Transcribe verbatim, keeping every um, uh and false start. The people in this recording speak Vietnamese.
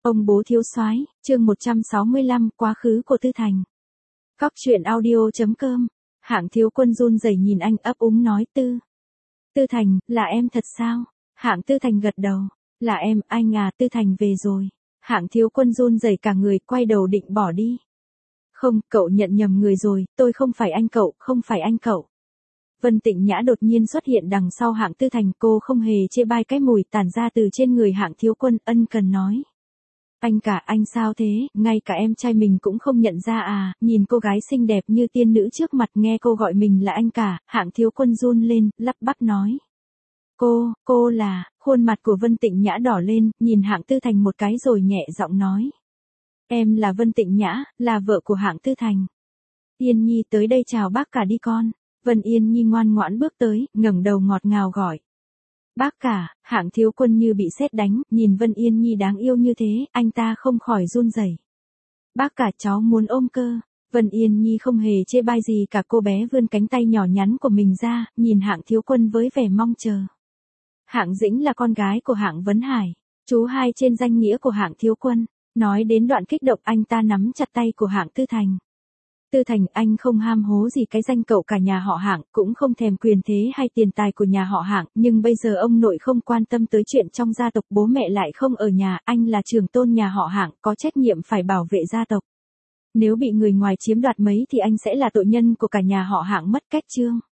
Ông bố thiếu soái, chương một trăm sáu mươi lăm, quá khứ của Tư Thành. Cóc truyện audio chấm com. Hạng Thiếu Quân run rẩy nhìn anh ấp úng nói Tư. Tư Thành, là em thật sao? Hạng Tư Thành gật đầu. Là em, anh à, Tư Thành về rồi. Hạng Thiếu Quân run rẩy cả người, quay đầu định bỏ đi. Không, cậu nhận nhầm người rồi, tôi không phải anh cậu, không phải anh cậu. Vân Tịnh Nhã đột nhiên xuất hiện đằng sau Hạng Tư Thành, cô không hề chê bai cái mùi tản ra từ trên người Hạng Thiếu Quân, ân cần nói. Anh cả, anh sao thế, ngay cả em trai mình cũng không nhận ra à, nhìn cô gái xinh đẹp như tiên nữ trước mặt nghe cô gọi mình là anh cả, Hạng Thiếu Quân run lên, lắp bắp nói. Cô, cô là, khuôn mặt của Vân Tịnh Nhã đỏ lên, nhìn Hạng Tư Thành một cái rồi nhẹ giọng nói. Em là Vân Tịnh Nhã, là vợ của Hạng Tư Thành. Yên Nhi tới đây chào bác cả đi con. Vân Yên Nhi ngoan ngoãn bước tới, ngẩng đầu ngọt ngào gọi. Bác cả, Hạng Thiếu Quân như bị sét đánh, nhìn Vân Yên Nhi đáng yêu như thế, anh ta không khỏi run rẩy. Bác cả, cháu muốn ôm cơ. Vân Yên Nhi không hề chê bai gì cả, cô bé vươn cánh tay nhỏ nhắn của mình ra, nhìn Hạng Thiếu Quân với vẻ mong chờ. Hạng Dĩnh là con gái của Hạng Vấn Hải, chú hai trên danh nghĩa của Hạng Thiếu Quân. Nói đến đoạn kích động, anh ta nắm chặt tay của Hạng Tư Thành. Tư Thành, anh không ham hố gì cái danh cậu cả nhà họ Hạng, cũng không thèm quyền thế hay tiền tài của nhà họ Hạng, nhưng bây giờ ông nội không quan tâm tới chuyện trong gia tộc, bố mẹ lại không ở nhà, anh là trưởng tôn nhà họ Hạng, có trách nhiệm phải bảo vệ gia tộc. Nếu bị người ngoài chiếm đoạt mấy thì anh sẽ là tội nhân của cả nhà họ Hạng mất cách chương.